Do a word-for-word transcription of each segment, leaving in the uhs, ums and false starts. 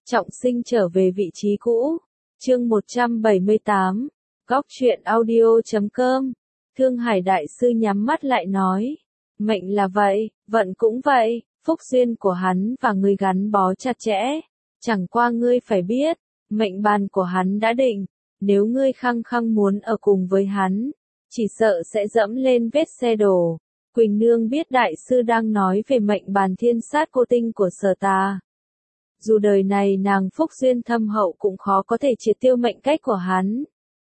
Trọng Sinh trở về vị trí cũ. Chương một trăm bảy mươi tám. Góc truyện audio chấm com. Thương Hải đại sư nhắm mắt lại nói, mệnh là vậy, vận cũng vậy, phúc duyên của hắn và ngươi gắn bó chặt chẽ. Chẳng qua ngươi phải biết, mệnh bàn của hắn đã định, nếu ngươi khăng khăng muốn ở cùng với hắn, chỉ sợ sẽ dẫm lên vết xe đổ. Quỳnh Nương biết đại sư đang nói về mệnh bàn thiên sát cô tinh của Sở Tà. Dù đời này nàng phúc duyên thâm hậu cũng khó có thể triệt tiêu mệnh cách của hắn.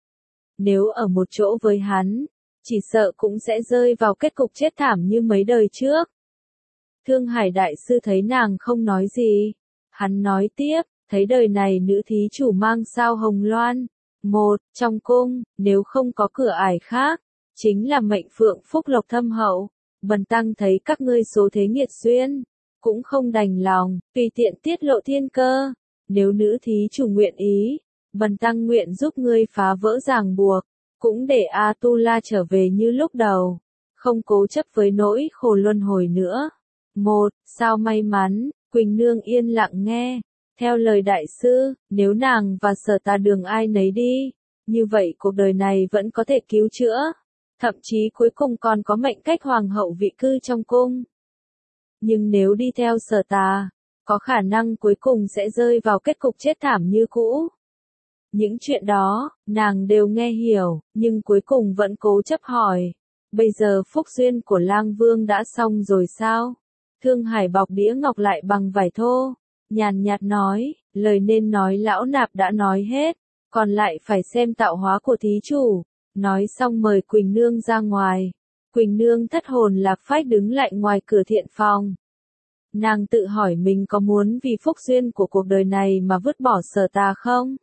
Nếu ở một chỗ với hắn, chỉ sợ cũng sẽ rơi vào kết cục chết thảm như mấy đời trước. Thương Hải đại sư thấy nàng không nói gì. Hắn nói tiếp, thấy đời này nữ thí chủ mang sao hồng loan. Một, trong cung, nếu không có cửa ải khác, chính là mệnh phượng phúc lộc thâm hậu. Bần tăng thấy các ngươi số thế nghiệt duyên, cũng không đành lòng, tùy tiện tiết lộ thiên cơ. Nếu nữ thí chủ nguyện ý, bần tăng nguyện giúp ngươi phá vỡ ràng buộc, cũng để A-tu-la trở về như lúc đầu, không cố chấp với nỗi khổ luân hồi nữa. Một, sao may mắn, Quỳnh Nương yên lặng nghe. Theo lời đại sư, nếu nàng và Sở Tà đường ai nấy đi, như vậy cuộc đời này vẫn có thể cứu chữa. Thậm chí cuối cùng còn có mệnh cách hoàng hậu vị cư trong cung. Nhưng nếu đi theo Sở Tà, có khả năng cuối cùng sẽ rơi vào kết cục chết thảm như cũ. Những chuyện đó, nàng đều nghe hiểu, nhưng cuối cùng vẫn cố chấp hỏi. Bây giờ phúc duyên của Lang Vương đã xong rồi sao? Thương Hải bọc đĩa ngọc lại bằng vải thô, nhàn nhạt nói, lời nên nói lão nạp đã nói hết, còn lại phải xem tạo hóa của thí chủ. Nói xong mời Quỳnh Nương ra ngoài. Quỳnh Nương thất hồn lạc phách đứng lại ngoài cửa thiện phòng. Nàng tự hỏi mình có muốn vì phúc duyên của cuộc đời này mà vứt bỏ Sở Tà không?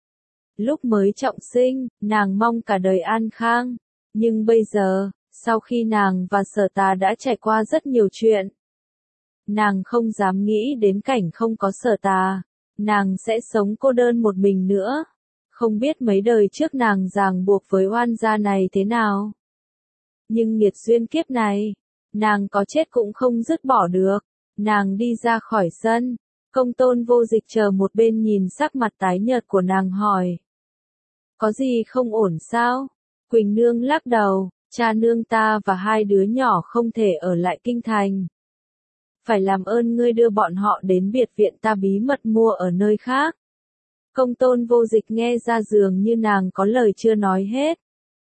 Lúc mới trọng sinh, nàng mong cả đời an khang. Nhưng bây giờ, sau khi nàng và Sở Tà đã trải qua rất nhiều chuyện, nàng không dám nghĩ đến cảnh không có Sở Tà. Nàng sẽ sống cô đơn một mình nữa. Không biết mấy đời trước nàng ràng buộc với oan gia này thế nào. Nhưng nghiệt duyên kiếp này, nàng có chết cũng không dứt bỏ được. Nàng đi ra khỏi sân, Công Tôn Vô Dịch chờ một bên nhìn sắc mặt tái nhợt của nàng hỏi. Có gì không ổn sao? Quỳnh Nương lắc đầu, cha nương ta và hai đứa nhỏ không thể ở lại kinh thành. Phải làm ơn ngươi đưa bọn họ đến biệt viện ta bí mật mua ở nơi khác. Công Tôn Vô Dịch nghe ra dường như nàng có lời chưa nói hết.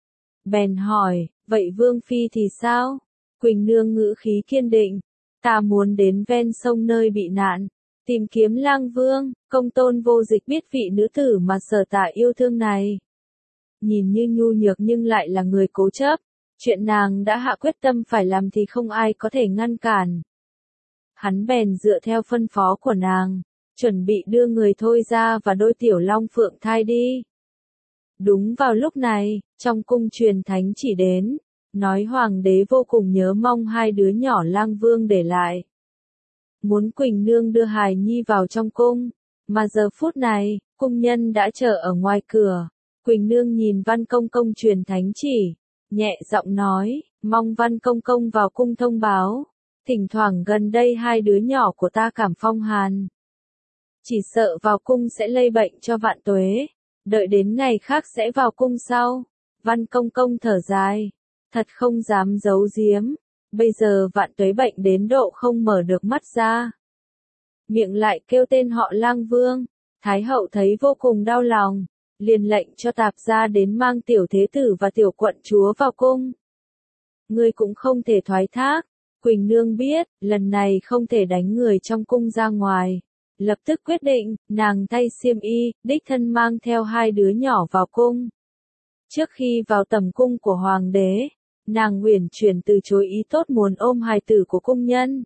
Bèn hỏi, vậy Vương Phi thì sao? Quỳnh Nương ngữ khí kiên định, ta muốn đến ven sông nơi bị nạn, tìm kiếm Lang Vương. Công Tôn Vô Dịch biết vị nữ tử mà Sở Tà yêu thương này. Nhìn như nhu nhược nhưng lại là người cố chấp, chuyện nàng đã hạ quyết tâm phải làm thì không ai có thể ngăn cản. Hắn bèn dựa theo phân phó của nàng, chuẩn bị đưa người thôi ra và đôi tiểu long phượng thai đi. Đúng vào lúc này, trong cung truyền thánh chỉ đến, nói hoàng đế vô cùng nhớ mong hai đứa nhỏ Lang Vương để lại. Muốn Quỳnh Nương đưa hài nhi vào trong cung, mà giờ phút này, cung nhân đã chờ ở ngoài cửa. Quỳnh Nương nhìn Văn Công Công truyền thánh chỉ, nhẹ giọng nói, mong Văn Công Công vào cung thông báo. Thỉnh thoảng gần đây hai đứa nhỏ của ta cảm phong hàn. Chỉ sợ vào cung sẽ lây bệnh cho Vạn Tuế, đợi đến ngày khác sẽ vào cung sau. Văn Công Công thở dài, thật không dám giấu giếm, bây giờ Vạn Tuế bệnh đến độ không mở được mắt ra. Miệng lại kêu tên họ Lang Vương, Thái hậu thấy vô cùng đau lòng, liền lệnh cho tạp gia đến mang tiểu thế tử và tiểu quận chúa vào cung. Ngươi cũng không thể thoái thác. Quỳnh Nương biết, lần này không thể đánh người trong cung ra ngoài. Lập tức quyết định, nàng thay xiêm y, đích thân mang theo hai đứa nhỏ vào cung. Trước khi vào tầm cung của hoàng đế, nàng uyển chuyển từ chối ý tốt muốn ôm hài tử của cung nhân.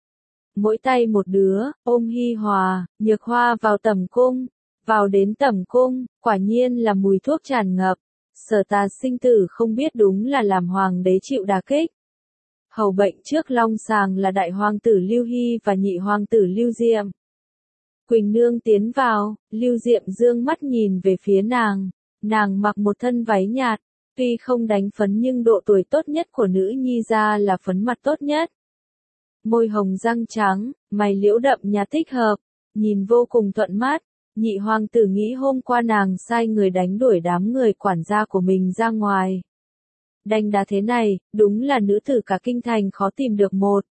Mỗi tay một đứa, ôm Hi Hòa, Nhược Hoa vào tầm cung. Vào đến tầm cung, quả nhiên là mùi thuốc tràn ngập. Sở Tà sinh tử không biết đúng là làm hoàng đế chịu đả kích. Hầu bệnh trước long sàng là đại hoàng tử Lưu Hy và nhị hoàng tử Lưu Diệm. Quỳnh Nương tiến vào, Lưu Diệm dương mắt nhìn về phía nàng. Nàng mặc một thân váy nhạt, tuy không đánh phấn nhưng độ tuổi tốt nhất của nữ nhi ra là phấn mặt tốt nhất. Môi hồng răng trắng, mày liễu đậm nhạt thích hợp, nhìn vô cùng thuận mắt. Nhị hoàng tử nghĩ hôm qua nàng sai người đánh đuổi đám người quản gia của mình ra ngoài. Đanh đá thế này, đúng là nữ tử cả kinh thành khó tìm được một.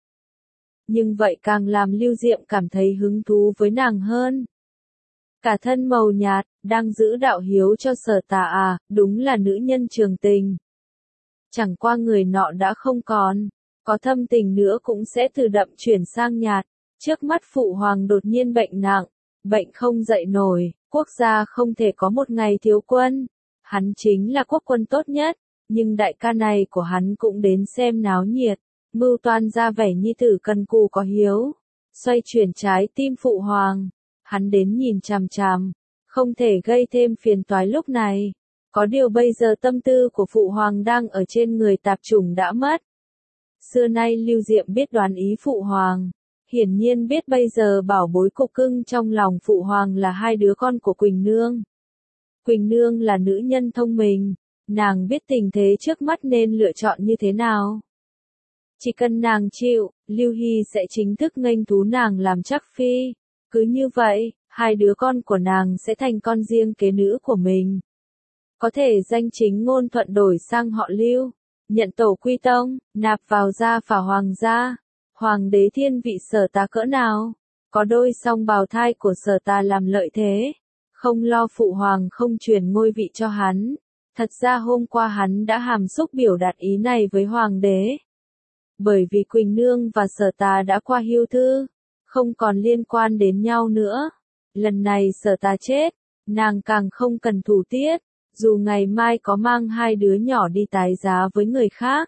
Nhưng vậy càng làm Lưu Diệm cảm thấy hứng thú với nàng hơn. Cả thân màu nhạt, đang giữ đạo hiếu cho Sở Tà à, đúng là nữ nhân trường tình. Chẳng qua người nọ đã không còn, có thâm tình nữa cũng sẽ từ đậm chuyển sang nhạt. Trước mắt phụ hoàng đột nhiên bệnh nặng, bệnh không dậy nổi, quốc gia không thể có một ngày thiếu quân. Hắn chính là quốc quân tốt nhất, nhưng đại ca này của hắn cũng đến xem náo nhiệt, mưu toan ra vẻ nhi tử cần cù có hiếu, xoay chuyển trái tim phụ hoàng. Hắn đến nhìn chằm chằm, không thể gây thêm phiền toái lúc này. Có điều bây giờ tâm tư của phụ hoàng đang ở trên người tạp chủng đã mất. Xưa nay Lưu Diệm biết đoán ý phụ hoàng, hiển nhiên biết bây giờ bảo bối cục cưng trong lòng phụ hoàng là hai đứa con của Quỳnh Nương. Quỳnh Nương là nữ nhân thông minh, nàng biết tình thế trước mắt nên lựa chọn như thế nào. Chỉ cần nàng chịu, Lưu Hy sẽ chính thức nghênh thú nàng làm chắc phi. Cứ như vậy, hai đứa con của nàng sẽ thành con riêng kế nữ của mình. Có thể danh chính ngôn thuận đổi sang họ Lưu, nhận tổ quy tông, nạp vào gia phả hoàng gia. Hoàng đế thiên vị Sở Tà cỡ nào? Có đôi song bào thai của Sở Tà làm lợi thế. Không lo phụ hoàng không truyền ngôi vị cho hắn. Thật ra hôm qua hắn đã hàm xúc biểu đạt ý này với hoàng đế. Bởi vì Quỳnh Nương và Sở Tà đã qua hưu thư, không còn liên quan đến nhau nữa. Lần này Sở Tà chết, nàng càng không cần thủ tiết, dù ngày mai có mang hai đứa nhỏ đi tái giá với người khác.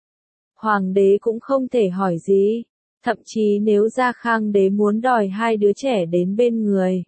Hoàng đế cũng không thể hỏi gì, thậm chí nếu Gia Khang đế muốn đòi hai đứa trẻ đến bên người,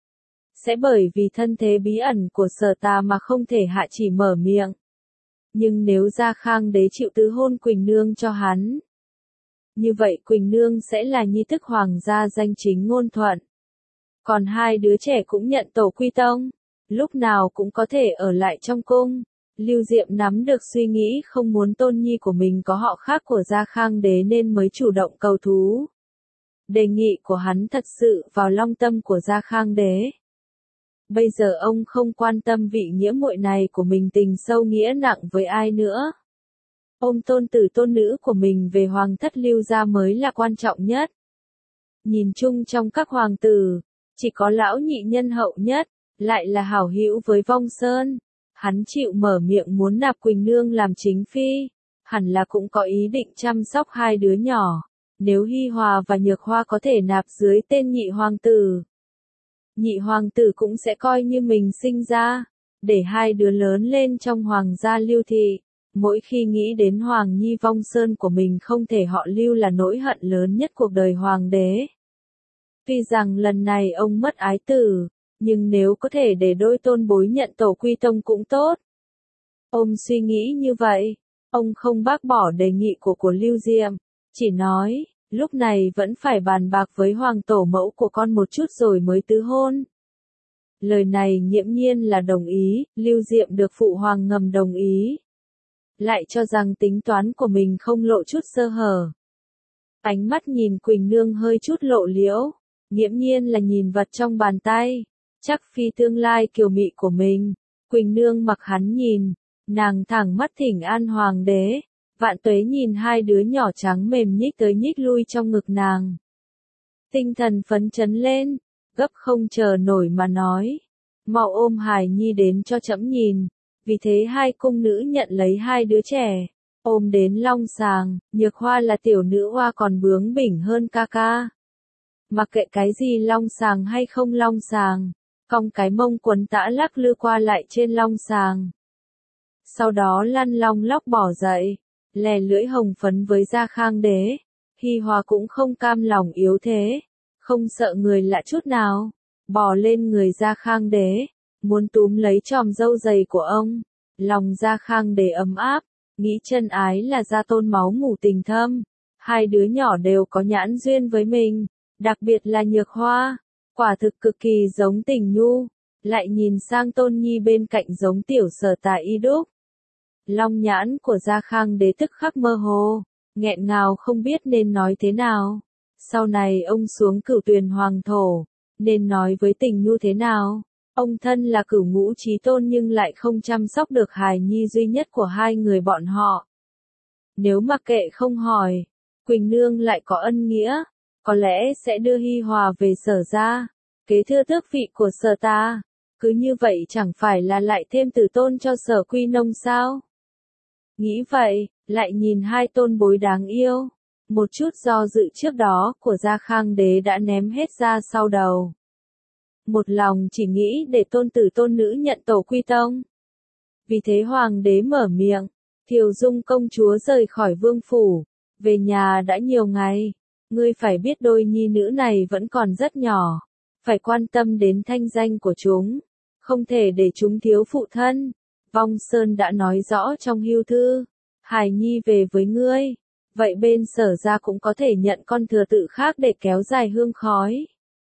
sẽ bởi vì thân thế bí ẩn của Sở Tà mà không thể hạ chỉ mở miệng. Nhưng nếu Gia Khang đế chịu tứ hôn Quỳnh Nương cho hắn, như vậy Quỳnh Nương sẽ là nhi tức hoàng gia danh chính ngôn thuận. Còn hai đứa trẻ cũng nhận tổ quy tông, lúc nào cũng có thể ở lại trong cung. Lưu Diệm nắm được suy nghĩ không muốn tôn nhi của mình có họ khác của Gia Khang đế nên mới chủ động cầu thú. Đề nghị của hắn thật sự vào long tâm của Gia Khang đế. Bây giờ ông không quan tâm vị nghĩa muội này của mình tình sâu nghĩa nặng với ai nữa. Ôm tôn tử tôn nữ của mình về hoàng thất Lưu gia mới là quan trọng nhất. Nhìn chung trong các hoàng tử, chỉ có lão nhị nhân hậu nhất, lại là hảo hữu với Vong Sơn. Hắn chịu mở miệng muốn nạp Quỳnh Nương làm chính phi, hẳn là cũng có ý định chăm sóc hai đứa nhỏ. Nếu Hi Hòa và Nhược Hoa có thể nạp dưới tên nhị hoàng tử, nhị hoàng tử cũng sẽ coi như mình sinh ra, để hai đứa lớn lên trong hoàng gia Lưu thị. Mỗi khi nghĩ đến Hoàng Nhi Vong Sơn của mình không thể họ Lưu là nỗi hận lớn nhất cuộc đời hoàng đế. Tuy rằng lần này ông mất ái tử, nhưng nếu có thể để đôi tôn bối nhận tổ quy tông cũng tốt. Ông suy nghĩ như vậy, ông không bác bỏ đề nghị của của Lưu Diệm, chỉ nói, lúc này vẫn phải bàn bạc với hoàng tổ mẫu của con một chút rồi mới tứ hôn. Lời này nghiễm nhiên là đồng ý, Lưu Diệm được phụ hoàng ngầm đồng ý. Lại cho rằng tính toán của mình không lộ chút sơ hở. Ánh mắt nhìn Quỳnh Nương hơi chút lộ liễu, nghiễm nhiên là nhìn vật trong bàn tay, chắc phi tương lai kiều mị của mình. Quỳnh Nương mặc hắn nhìn, nàng thẳng mắt thỉnh an hoàng đế, Vạn Tuế nhìn hai đứa nhỏ trắng mềm nhích tới nhích lui trong ngực nàng. Tinh thần phấn chấn lên, gấp không chờ nổi mà nói, mau ôm hài nhi đến cho trẫm nhìn. Vì thế hai cung nữ nhận lấy hai đứa trẻ, ôm đến long sàng. Nhược Hoa là tiểu nữ hoa còn bướng bỉnh hơn ca ca. Mặc kệ cái gì long sàng hay không long sàng, cong cái mông quấn tã lắc lư qua lại trên long sàng. Sau đó lăn long lóc bỏ dậy, lè lưỡi hồng phấn với Gia Khang đế. Hi Hòa cũng không cam lòng yếu thế, không sợ người lạ chút nào, bò lên người Gia Khang đế, muốn túm lấy chòm râu dày của ông. Lòng Gia Khang đế ấm áp, nghĩ chân ái là gia tôn máu mủ tình thâm. Hai đứa nhỏ đều có nhãn duyên với mình, đặc biệt là Nhược Hoa, quả thực cực kỳ giống Tình Nhu, lại nhìn sang Tôn Nhi bên cạnh giống tiểu Sở Tà y đúc. Long nhãn của Gia Khang đế tức khắc mơ hồ, nghẹn ngào không biết nên nói thế nào. Sau này ông xuống Cửu Tuyền hoàng thổ, nên nói với Tình Nhu thế nào? Ông thân là cửu ngũ chí tôn nhưng lại không chăm sóc được hài nhi duy nhất của hai người bọn họ. Nếu mặc kệ không hỏi, Quỳnh Nương lại có ân nghĩa, có lẽ sẽ đưa Hi Hòa về Sở gia, kế thừa tước vị của Sở ta. Cứ như vậy chẳng phải là lại thêm tử tôn cho Sở Quy Nông sao? Nghĩ vậy, lại nhìn hai tôn bối đáng yêu. Một chút do dự trước đó của Gia Khang đế đã ném hết ra sau đầu. Một lòng chỉ nghĩ để tôn tử tôn nữ nhận tổ quy tông. Vì thế hoàng đế mở miệng, Thiều Dung công chúa rời khỏi vương phủ, về nhà đã nhiều ngày. Ngươi phải biết đôi nhi nữ này vẫn còn rất nhỏ, phải quan tâm đến thanh danh của chúng, không thể để chúng thiếu phụ thân. Vong Sơn đã nói rõ trong hưu thư, hài nhi về với ngươi, vậy bên Sở gia cũng có thể nhận con thừa tự khác để kéo dài hương khói.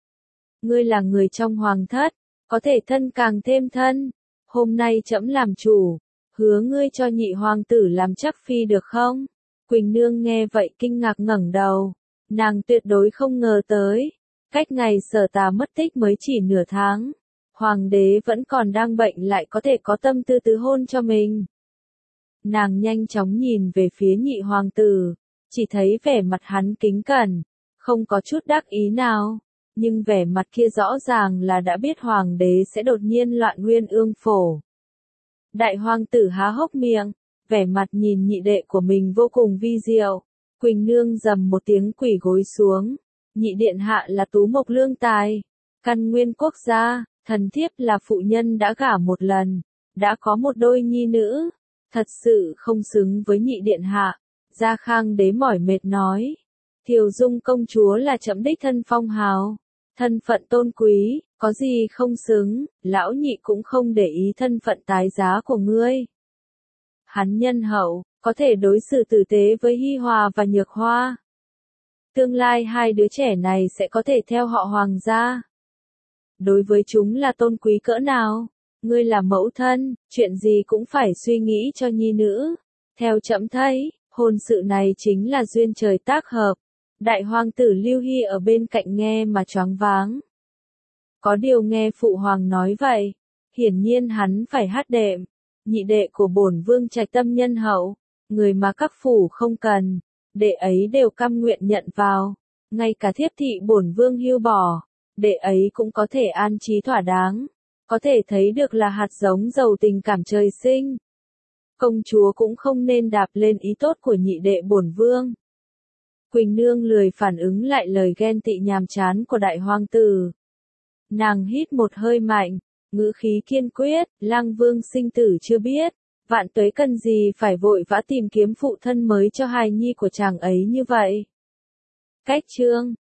Ngươi là người trong hoàng thất, có thể thân càng thêm thân, hôm nay trẫm làm chủ, hứa ngươi cho nhị hoàng tử làm chắc phi được không? Quỳnh Nương nghe vậy kinh ngạc ngẩng đầu, nàng tuyệt đối không ngờ tới, cách ngày Sở Tà mất tích mới chỉ nửa tháng, hoàng đế vẫn còn đang bệnh lại có thể có tâm tư tứ hôn cho mình. Nàng nhanh chóng nhìn về phía nhị hoàng tử, chỉ thấy vẻ mặt hắn kính cẩn, không có chút đắc ý nào, nhưng vẻ mặt kia rõ ràng là đã biết hoàng đế sẽ đột nhiên loạn nguyên ương phổ. Đại hoàng tử há hốc miệng, vẻ mặt nhìn nhị đệ của mình vô cùng vi diệu. Quỳnh Nương rầm một tiếng quỳ gối xuống, nhị điện hạ là tú mộc lương tài, căn nguyên quốc gia, thần thiếp là phụ nhân đã gả một lần, đã có một đôi nhi nữ, thật sự không xứng với nhị điện hạ. Gia Khang đế mỏi mệt nói, Thiều Dung công chúa là trẫm đích thân phong hào, thân phận tôn quý, có gì không xứng, lão nhị cũng không để ý thân phận tái giá của ngươi. Hắn nhân hậu, có thể đối xử tử tế với Hi Hòa và Nhược Hoa. Tương lai hai đứa trẻ này sẽ có thể theo họ hoàng gia. Đối với chúng là tôn quý cỡ nào, ngươi là mẫu thân, chuyện gì cũng phải suy nghĩ cho nhi nữ. Theo trẫm thấy, hôn sự này chính là duyên trời tác hợp. Đại hoàng tử Lưu Hy ở bên cạnh nghe mà choáng váng. Có điều nghe phụ hoàng nói vậy, hiển nhiên hắn phải hát đệm. Nhị đệ của bổn vương trạch tâm nhân hậu, người mà các phủ không cần, đệ ấy đều cam nguyện nhận vào. Ngay cả thiếp thị bổn vương hưu bỏ, đệ ấy cũng có thể an trí thỏa đáng. Có thể thấy được là hạt giống giàu tình cảm trời sinh. Công chúa cũng không nên đạp lên ý tốt của nhị đệ bổn vương. Quỳnh Nương lười phản ứng lại lời ghen tị nhàm chán của đại hoàng tử. Nàng hít một hơi mạnh, ngữ khí kiên quyết, Lang Vương sinh tử chưa biết, vạn tuế cần gì phải vội vã tìm kiếm phụ thân mới cho hài nhi của chàng ấy như vậy. Cách chương